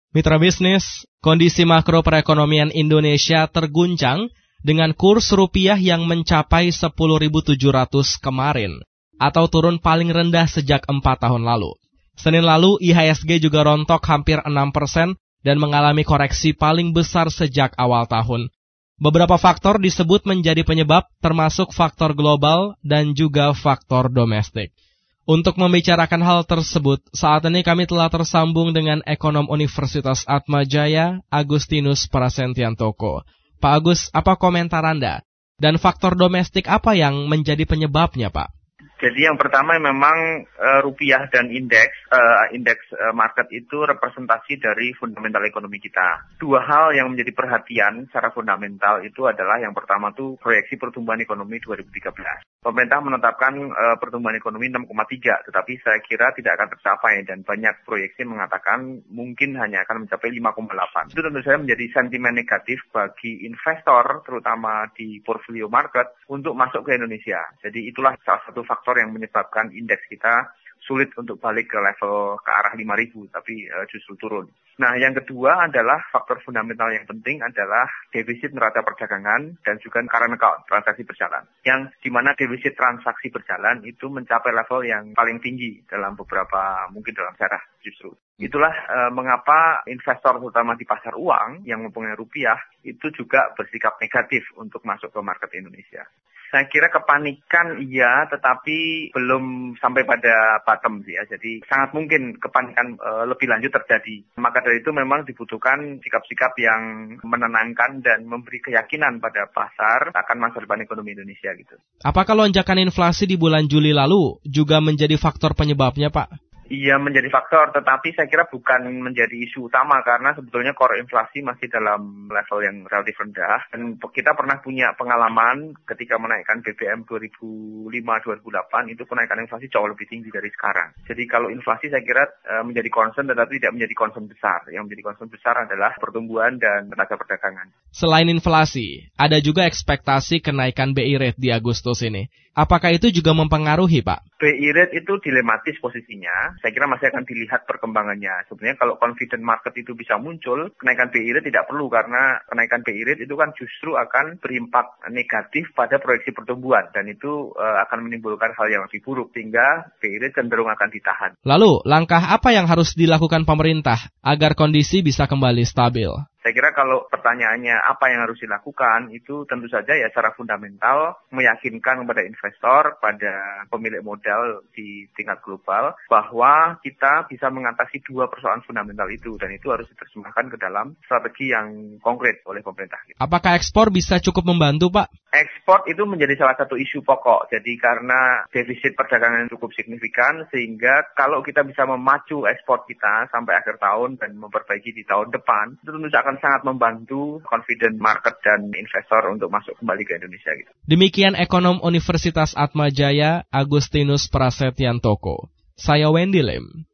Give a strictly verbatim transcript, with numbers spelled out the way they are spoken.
Mitra bisnis, kondisi makro perekonomian Indonesia terguncang dengan kurs rupiah yang mencapai sepuluh ribu tujuh ratus kemarin, atau turun paling rendah sejak empat tahun lalu. Senin lalu, I H S G juga rontok hampir enam persen dan mengalami koreksi paling besar sejak awal tahun. Beberapa faktor disebut menjadi penyebab, termasuk faktor global dan juga faktor domestik. Untuk membicarakan hal tersebut, saat ini kami telah tersambung dengan ekonom Universitas Atmajaya, Agustinus Prasentiantoko. Pak Agus, apa komentar Anda? Dan faktor domestik apa yang menjadi penyebabnya, Pak? Jadi yang pertama memang uh, rupiah dan indeks, uh, indeks uh, market itu representasi dari fundamental ekonomi kita. Dua hal yang menjadi perhatian secara fundamental itu adalah yang pertama itu proyeksi pertumbuhan ekonomi dua ribu tiga belas. Pemerintah menetapkan uh, pertumbuhan ekonomi enam koma tiga, tetapi saya kira tidak akan tercapai dan banyak proyeksi mengatakan mungkin hanya akan mencapai lima koma delapan. Itu tentu saja menjadi sentimen negatif bagi investor, terutama di portfolio market, untuk masuk ke Indonesia. Jadi itulah salah satu faktor yang menyebabkan indeks kita sulit untuk balik ke level ke arah lima ribu, tapi uh, justru turun. Nah, yang kedua adalah faktor fundamental yang penting adalah defisit neraca perdagangan dan juga current account, transaksi berjalan. Yang dimana defisit transaksi berjalan itu mencapai level yang paling tinggi dalam beberapa, mungkin dalam sejarah justru. Itulah uh, mengapa investor terutama di pasar uang yang mempunyai rupiah itu juga bersikap negatif untuk masuk ke market Indonesia. Saya kira kepanikan iya, tetapi belum sampai pada bottom sih ya. Jadi sangat mungkin kepanikan e, lebih lanjut terjadi. Maka dari itu memang dibutuhkan sikap-sikap yang menenangkan dan memberi keyakinan pada pasar akan masa depan ekonomi Indonesia gitu. Apakah lonjakan inflasi di bulan Juli lalu juga menjadi faktor penyebabnya, Pak? Iya, menjadi faktor, tetapi saya kira bukan menjadi isu utama karena sebetulnya core inflasi masih dalam level yang relatif rendah. Dan kita pernah punya pengalaman ketika menaikkan B B M dua ribu lima dua ribu delapan itu kenaikan inflasi jauh lebih tinggi dari sekarang. Jadi kalau inflasi saya kira e, menjadi concern tetapi tidak menjadi concern besar. Yang menjadi concern besar adalah pertumbuhan dan neraca perdagangan. Selain inflasi, ada juga ekspektasi kenaikan B I rate di Agustus ini. Apakah itu juga mempengaruhi, Pak? B I rate itu dilematis posisinya. Saya kira masih akan dilihat perkembangannya. Sebenarnya kalau confident market itu bisa muncul, kenaikan B I rate tidak perlu karena kenaikan B I rate itu kan justru akan berimpak negatif pada proyeksi pertumbuhan dan itu uh, akan menimbulkan hal yang lebih buruk sehingga B I rate cenderung akan ditahan. Lalu, langkah apa yang harus dilakukan pemerintah agar kondisi bisa kembali stabil? Saya kira kalau pertanyaannya apa yang harus dilakukan, itu tentu saja ya secara fundamental meyakinkan kepada investor, pada pemilik modal di tingkat global, bahwa kita bisa mengatasi dua persoalan fundamental itu, dan itu harus diterjemahkan ke dalam strategi yang konkret oleh pemerintah. Apakah ekspor bisa cukup membantu, Pak? Ekspor itu menjadi salah satu isu pokok, jadi karena defisit perdagangan yang cukup signifikan, sehingga kalau kita bisa memacu ekspor kita sampai akhir tahun dan memperbaiki di tahun depan, itu tentu akan sangat membantu confident market dan investor untuk masuk kembali ke Indonesia. Gitu. Demikian ekonom Universitas Atmajaya, Agustinus Prasentiantoko. Saya Wendy Lim.